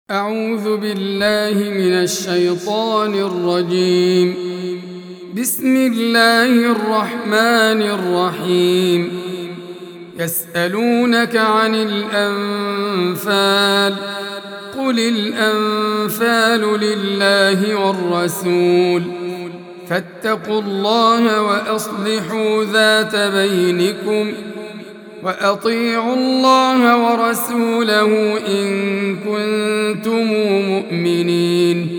أعوذ بالله من الشيطان الرجيم. بسم الله الرحمن الرحيم. يسألونك عن الأنفال قل الأنفال لله والرسول فاتقوا الله وأصلحوا ذات بينكم وأطيعوا الله ورسوله إن كنتم مؤمنين.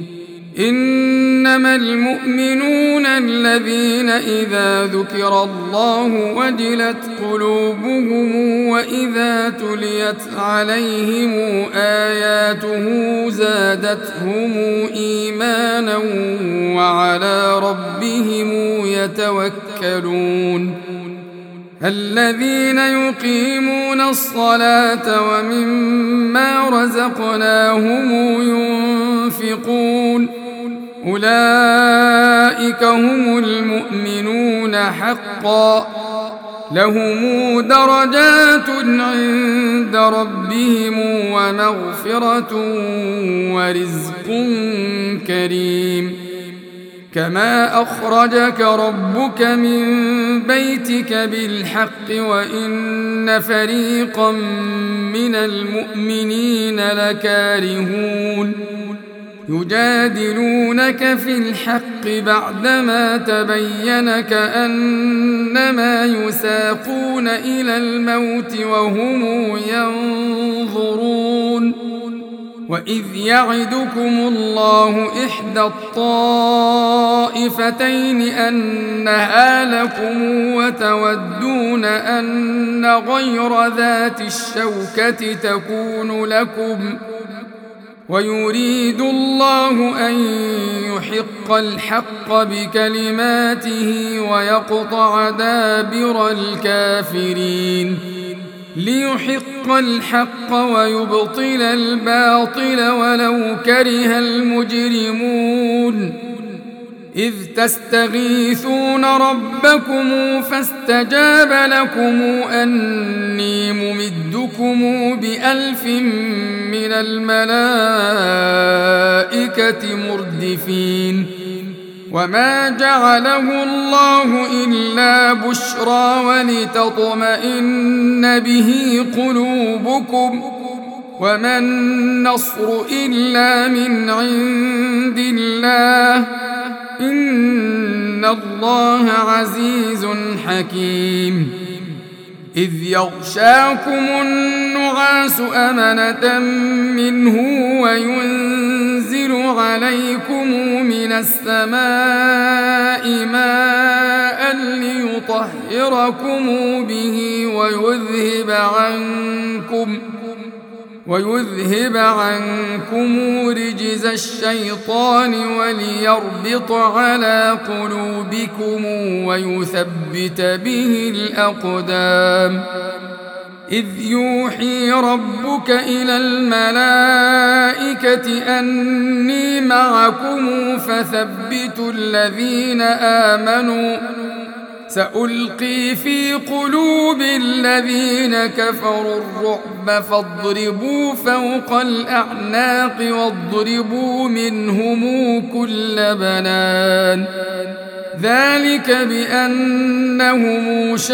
إنما المؤمنون الذين إذا ذكر الله وجلت قلوبهم وإذا تليت عليهم آياته زادتهم إيمانا وعلى ربهم يتوكلون. الذين يقيمون الصلاة ومما رزقناهم ينفقون أولئك هم المؤمنون حقا لهم درجات عند ربهم ومغفرة ورزق كريم. كما أخرجك ربك من بيتك بالحق وإن فريقا من المؤمنين لكارهون يجادلونك في الحق بعدما تبين كأنما يساقون إلى الموت وهم ينظرون. وإذ يعدكم الله إحدى الطائفتين أنها لكم وتودون أن غير ذات الشوكة تكون لكم ويريد الله أن يحق الحق بكلماته ويقطع دابر الكافرين ليحق الحق ويبطل الباطل ولو كره المجرمون. إذ تستغيثون ربكم فاستجاب لكم أني ممدكم ب1000 من الملائكة مردفين. وما جعله الله إلا بشرى ولتطمئن به قلوبكم وما النصر إلا من عند الله إن الله عزيز حكيم. إذ يغشاكم النعاس أمنة منه وينزل عليكم من السماء ماء ليطهركم به ويذهب عنكم رجز الشيطان وليربط على قلوبكم ويثبت به الأقدام. إذ يوحي ربك إلى الملائكة أني معكم فثبتوا الذين آمنوا سألقي في قلوب الذين كفروا الرعب فاضربوا فوق الأعناق واضربوا منهم كل بنان. ذلك بأنهم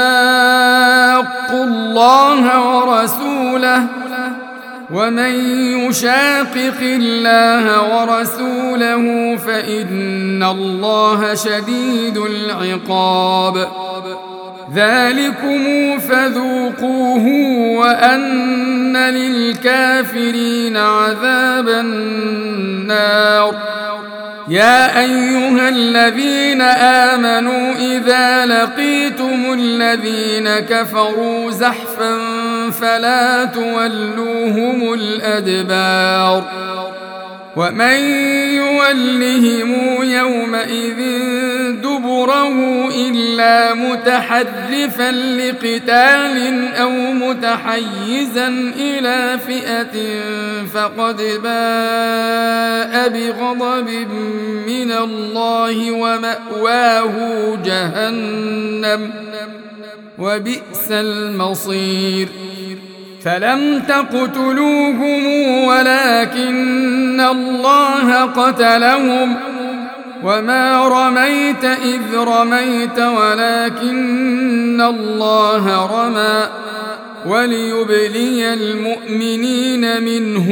شاقوا الله ورسوله ومن يشاقق الله ورسوله فإن الله شديد العقاب. ذلكم فذوقوه وأن للكافرين عذاب النار. يا أيها الذين آمنوا إذا لقيتم الذين كفروا زحفا فلا تولوهم الأدبار. ومن يولهم يومئذ دبره إلا متحرفا لقتال أو متحيزا إلى فئة فقد باء بغضب من الله ومأواه جهنم وبئس المصير. فلم تقتلوهم ولكن الله قتلهم وما رميت إذ رميت ولكن الله رمى وليبلي المؤمنين منه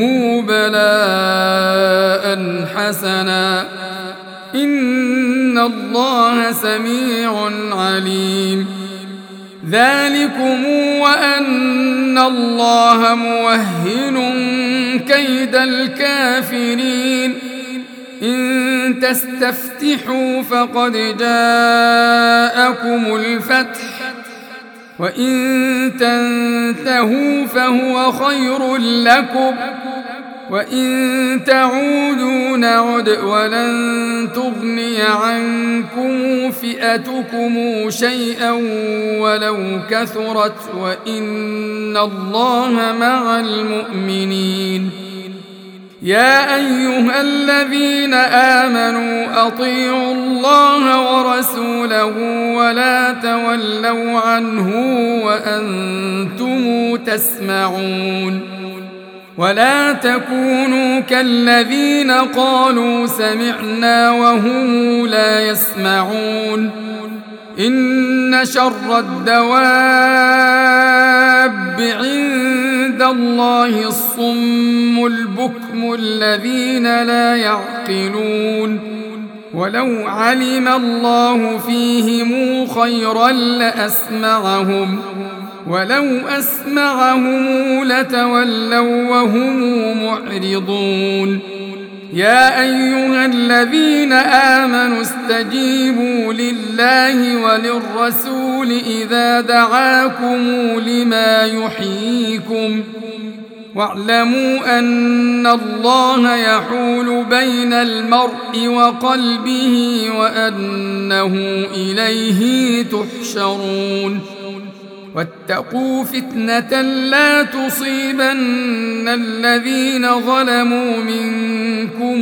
بلاء حسنا إن الله سميع عليم ذلكم وأن الله موهن كيد الكافرين إن تستفتحوا فقد جاءكم الفتح وإن تنتهوا فهو خير لكم وإن تعودوا نعد ولن تغني عنكم فئتكم شيئا ولو كثرت وإن الله مع المؤمنين يا أيها الذين آمنوا أطيعوا الله ورسوله ولا تولوا عنه وأنتم تسمعون ولا تكونوا كالذين قالوا سمعنا وهم لا يسمعون إن شر الدواب عند الله الصم البكم الذين لا يعقلون ولو علم الله فيهم خيرا لأسمعهم ولو أسمعهم لتولوا وهم معرضون يا أيها الذين آمنوا استجيبوا لله وللرسول إذا دعاكم لما يحييكم واعلموا أن الله يحول بين المرء وقلبه وأنه إليه تحشرون واتقوا فتنة لا تصيبن الذين ظلموا منكم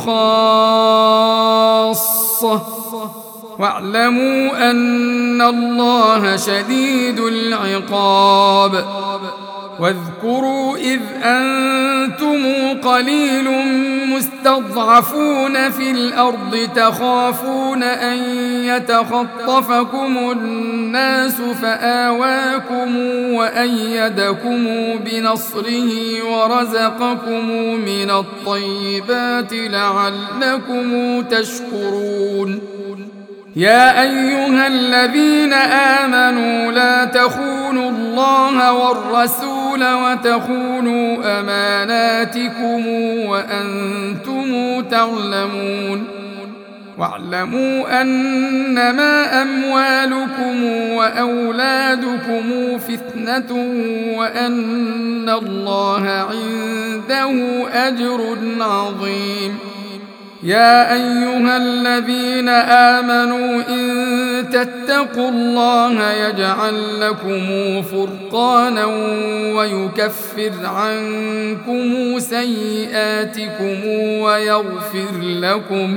خاصة واعلموا أن الله شديد العقاب واذكروا إذ أنتم قليل مستضعفون في الأرض تخافون أن يتخطفكم الناس فآواكم وأيدكم بنصره ورزقكم من الطيبات لعلكم تشكرون يا أيها الذين آمنوا لا تخونوا الله والرسول وتخونوا أماناتكم وأنتم تعلمون واعلموا أنما أموالكم وأولادكم فتنة وأن الله عنده أجر عظيم يا أيها الذين آمنوا إن تتقوا الله يجعل لكم فرقانا ويكفر عنكم سيئاتكم ويغفر لكم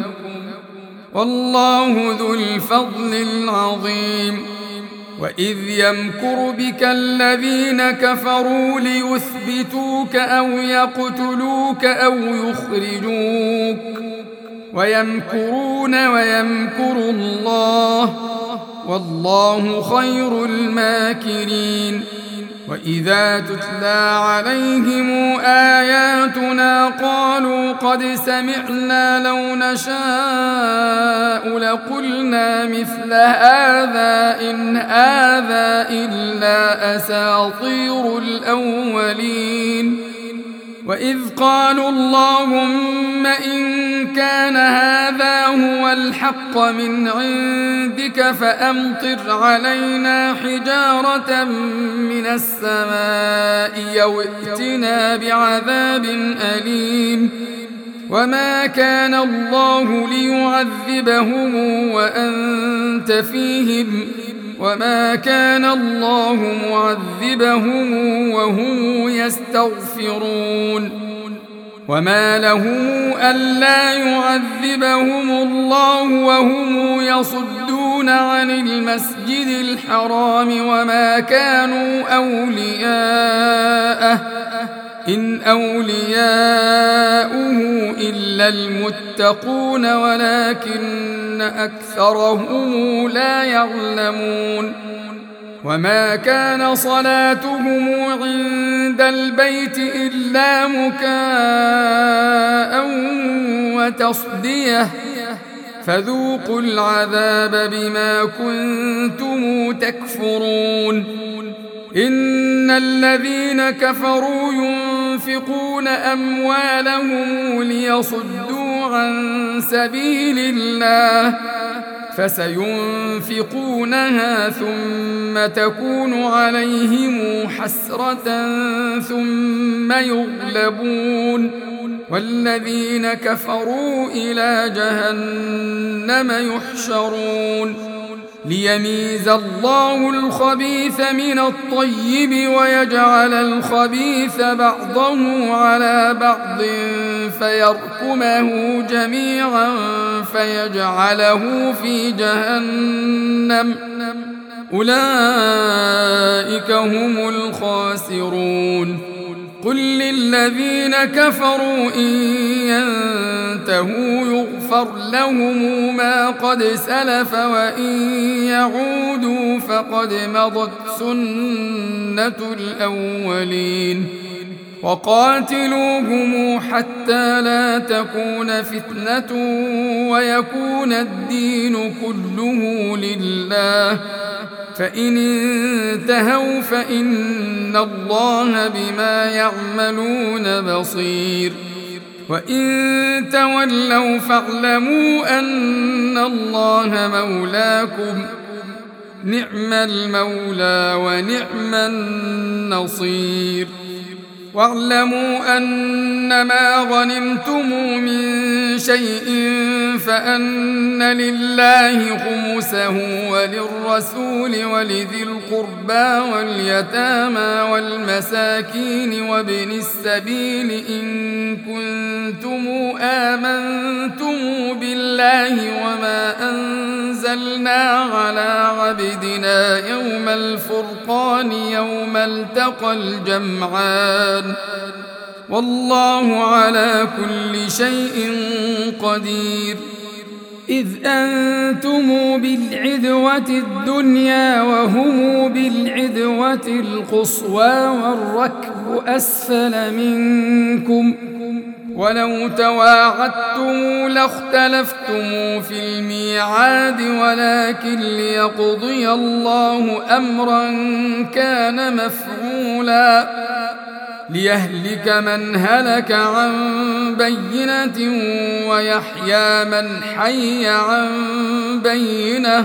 والله ذو الفضل العظيم وإذ يمكر بك الذين كفروا ليثبتوك أو يقتلوك أو يخرجوك ويمكرون ويمكر الله والله خير الماكرين وإذا تتلى عليهم آياتنا قالوا قد سمعنا لو نشاء لقلنا مثل هذا إن هذا إلا أساطير الأولين وإذ قالوا اللهم إن كان هذا هو الحق من عندك فأمطر علينا حجارة من السماء أو ائتنا بعذاب أليم وما كان الله ليعذبهم وأنت فيهم وما كان الله معذبهم وهم يستغفرون وما لهم ألا يعذبهم الله وهم يصدون يصدون عن المسجد الحرام وما كانوا أولياءه إن أولياؤه إلا المتقون ولكن أكثرهم لا يعلمون وما كان صلاتهم عند البيت إلا مكاء وتصدية فذوقوا العذاب بما كنتم تكفرون إن الذين كفروا ينفقون أموالهم ليصدوا عن سبيل الله فسينفقونها ثم تكون عليهم حسرة ثم يغلبون والذين كفروا إلى جهنم يحشرون ليميز الله الخبيث من الطيب ويجعل الخبيث بعضه على بعض فيركمه جميعا فيجعله في جهنم أولئك هم الخاسرون قل للذين كفروا إن ينتهوا يغفر لهم ما قد سلف وإن يعودوا فقد مضت سنة الأولين وقاتلوهم حتى لا تكون فتنة ويكون الدين كله لله فإن انتهوا فإن الله بما يعملون بصير وإن تولوا فاعلموا أن الله مولاكم نعم المولى ونعم النصير واعلموا أنما غنمتم من شيء فأن لله خمسه وللرسول ولذي القربى واليتامى والمساكين وابن السبيل إن كنتم آمنتم بالله وما أنزلنا على عبدنا يوم الفرقان يوم التقى الجمعان والله على كل شيء قدير إذ أنتم بالعدوة الدنيا وهم بالعدوة القصوى والركب أسفل منكم ولو تواعدتم لاختلفتم في الميعاد ولكن ليقضي الله أمرا كان مفعولا ليهلك من هلك عن بينة ويحيى من حي عن بينة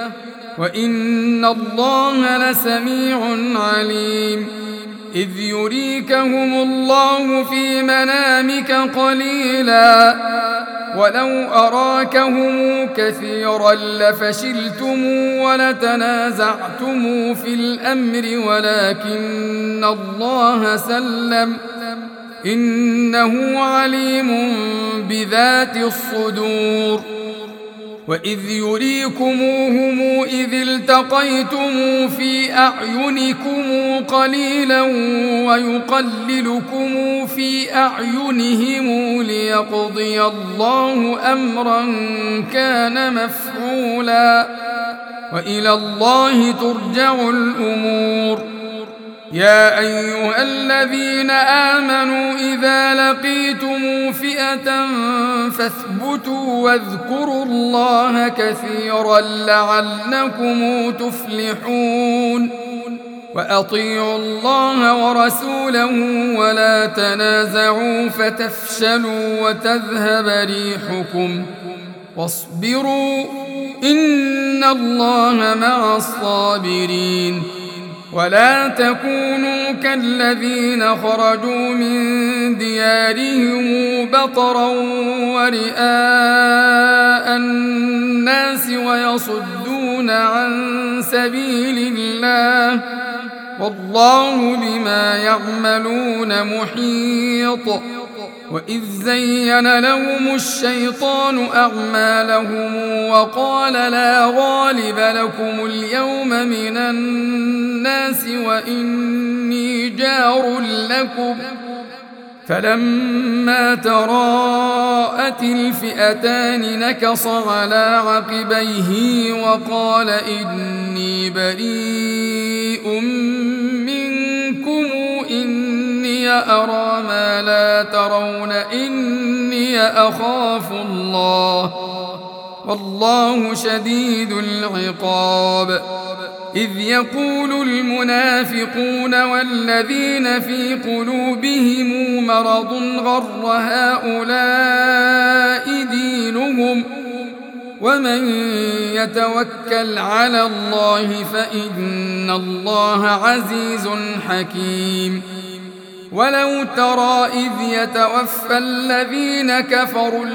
وإن الله لسميع عليم إذ يريكهم الله في منامك قليلا ولو أراكهم كثيرا لفشلتم ولتنازعتم في الأمر ولكن الله سلم إنه عليم بذات الصدور وإذ يريكموهم إذ التقيتم في أعينكم قليلا ويقللكم في أعينهم ليقضي الله أمرا كان مفعولا وإلى الله ترجع الأمور يا أيها الذين آمنوا إذا لقيتم فئة فاثبتوا واذكروا الله كثيرا لعلكم تفلحون وأطيعوا الله ورسوله ولا تنازعوا فتفشلوا وتذهب ريحكم واصبروا إن الله مع الصابرين ولا تكونوا كالذين خرجوا من ديارهم بطرا ورئاء الناس ويصدون عن سبيل الله والله بما يعملون محيط وإذ زين لهم الشيطان أعمالهم وقال لا غالب لكم اليوم من الناس وإني جار لكم فلما تراءت الفئتان نكص على عقبيه وقال إني بريء منكم إني أرى ما لا ترون إني أخاف الله والله شديد العقاب إذ يقول المنافقون والذين في قلوبهم مرض غر هؤلاء دينهم ومن يتوكل على الله فإن الله عزيز حكيم ولو ترى إذ يتوفى الذين كفروا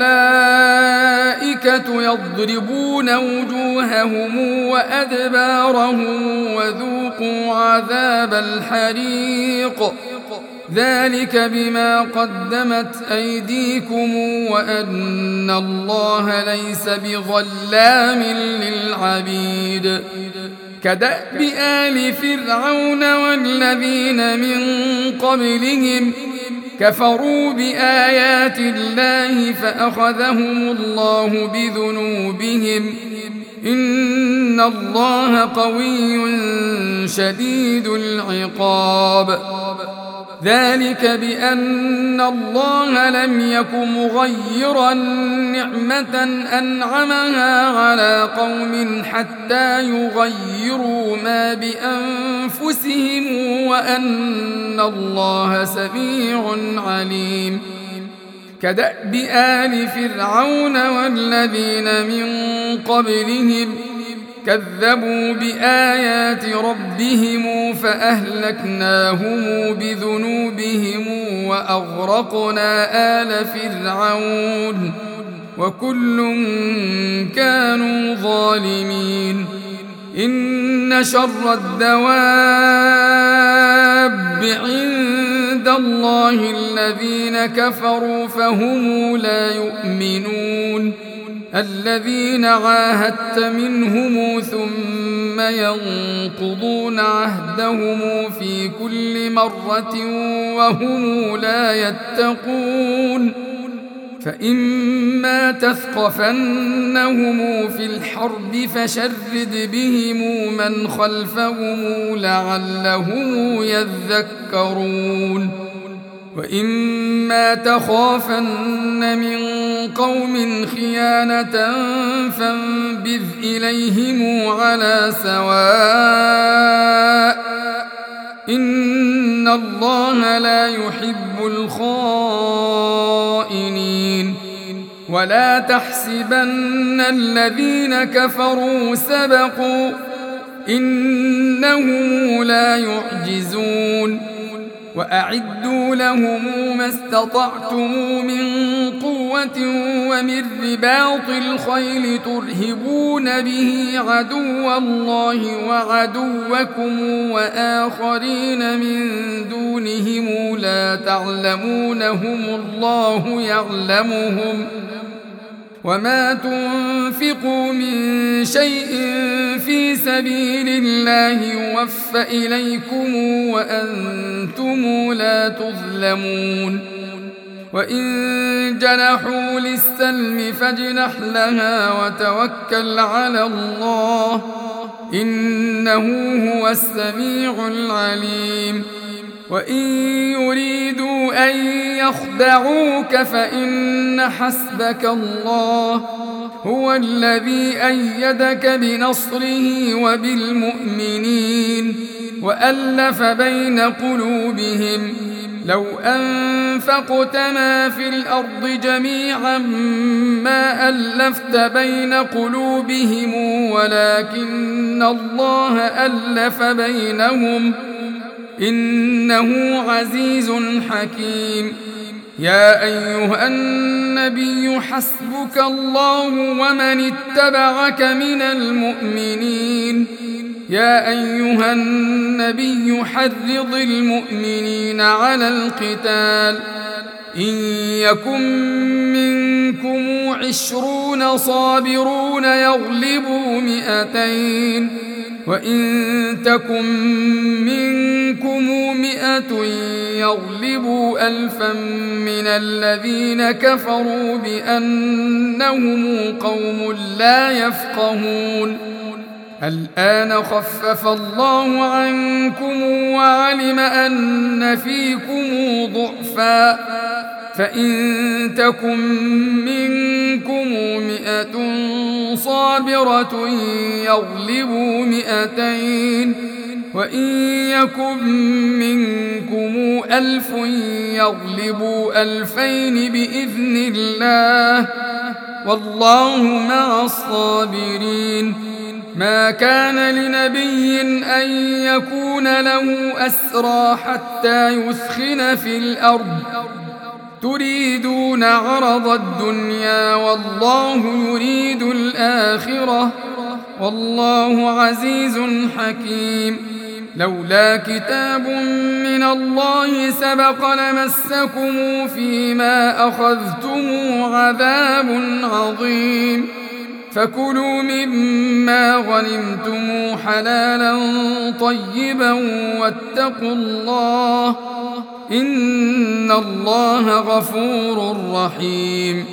الملائكة يضربون وجوههم وأدبارهم وذوقوا عذاب الحريق ذلك بما قدمت أيديكم وأن الله ليس بظلام للعبيد كدأب آل فرعون والذين من قبلهم كفروا بآيات الله فأخذهم الله بذنوبهم إن الله قوي شديد العقاب ذلك بأن الله لم يك مغيرا نعمة أنعمها على قوم حتى يغيروا ما بأنفسهم وأن الله سميع عليم كدأب آل فرعون والذين من قبلهم كذبوا بآيات ربهم فأهلكناهم بذنوبهم وأغرقنا آل فرعون وكل كانوا ظالمين إن شر الدواب عند الله الذين كفروا فهم لا يؤمنون الذين عاهدت منهم ثم ينقضون عهدهم في كل مرة وهم لا يتقون فإما تثقفنهم في الحرب فشرد بهم من خلفهم لعلهم يذكرون وإما تخافن من قوم خيانة فانبذ إليهم على سواء إن الله لا يحب الخائنين ولا تحسبن الذين كفروا سبقوا إنهم لا يعجزون وأعدوا لهم ما استطعتم من قوة ومن رباط الخيل ترهبون به عدو الله وعدوكم وآخرين من دونهم لا تعلمونهم الله يعلمهم وما تنفقوا من شيء في سبيل الله يوفى إليكم وأنتم لا تظلمون وإن جنحوا للسلم فاجنح لها وتوكل على الله إنه هو السميع العليم وإن يريدوا أن يخدعوك فإن حسبك الله هو الذي أيدك بنصره وبالمؤمنين وألف بين قلوبهم لو أنفقت ما في الأرض جميعا ما ألفت بين قلوبهم ولكن الله ألف بينهم إنه عزيز حكيم يا أيها النبي حسبك الله ومن اتبعك من المؤمنين يا أيها النبي حرض المؤمنين على القتال إن يكن منكم 20 صابرون يغلبوا 200 وإن تكن منكم 100 يغلبوا 1000 من الذين كفروا بأنهم قوم لا يفقهون الآن خفف الله عنكم وعلم أن فيكم ضعفا فإن تكن منكم 100 صابرة يغلبوا 200 وإن يكن منكم 1000 يغلبوا 2000 بإذن الله والله مع الصابرين ما كان لنبي أن يكون له أسرى حتى يثخن في الأرض تريدون عرض الدنيا والله يريد الآخرة والله عزيز حكيم لولا كتاب من الله سبق لمسكم فيما أخذتم عذاب عظيم فكلوا مما غنمتم حلالا طيبا واتقوا الله إن الله غفور رحيم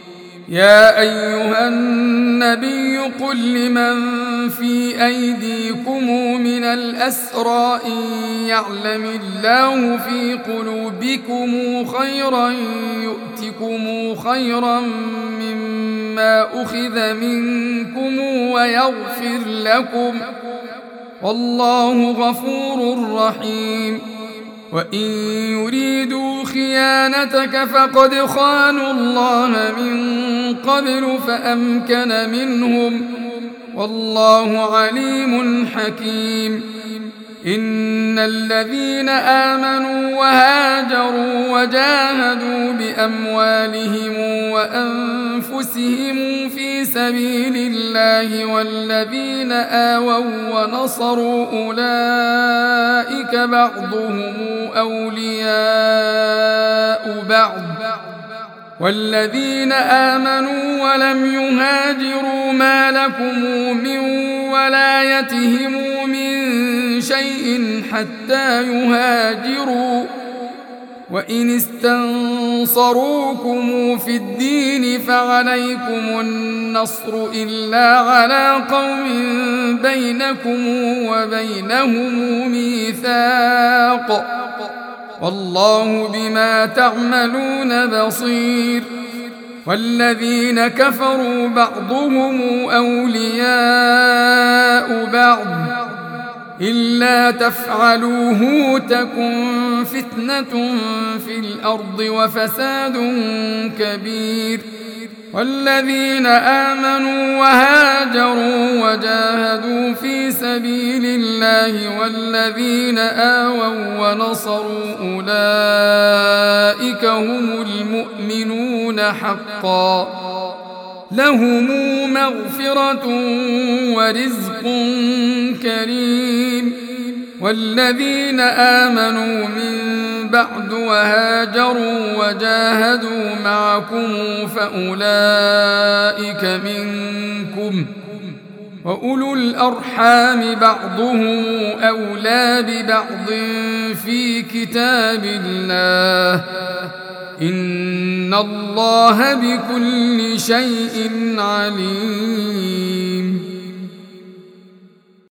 يا أيها النبي قل لمن في أيديكم من الأسرى إن يعلم الله في قلوبكم خيرا يؤتكم خيرا مما أخذ منكم ويغفر لكم والله غفور رحيم وإن يريدوا خيانتك فقد خانوا الله من قبل فأمكن منهم والله عليم حكيم إن الذين آمنوا وهاجروا وجاهدوا بأموالهم وأنفسهم في سبيل الله والذين آووا ونصروا أولئك بعضهم أولياء بعض والذين آمنوا ولم يهاجروا ما لكم من ولايتهم من شيء حتى يهاجروا وإن استنصروكم في الدين فعليكم النصر إلا على قوم بينكم وبينهم ميثاق والله بما تعملون بصير والذين كفروا بعضهم أولياء بعض إلا تفعلوه تكن فتنة في الأرض وفساد كبير والذين آمنوا وهاجروا وجاهدوا في سبيل الله والذين آووا ونصروا أولئك هم المؤمنون حقا لهم مغفرة ورزق كريم والذين آمنوا من بعد وهاجروا وجاهدوا معكم فأولئك منكم وأولو الأرحام بعضهم أولى ببعض في كتاب الله إن الله بكل شيء عليم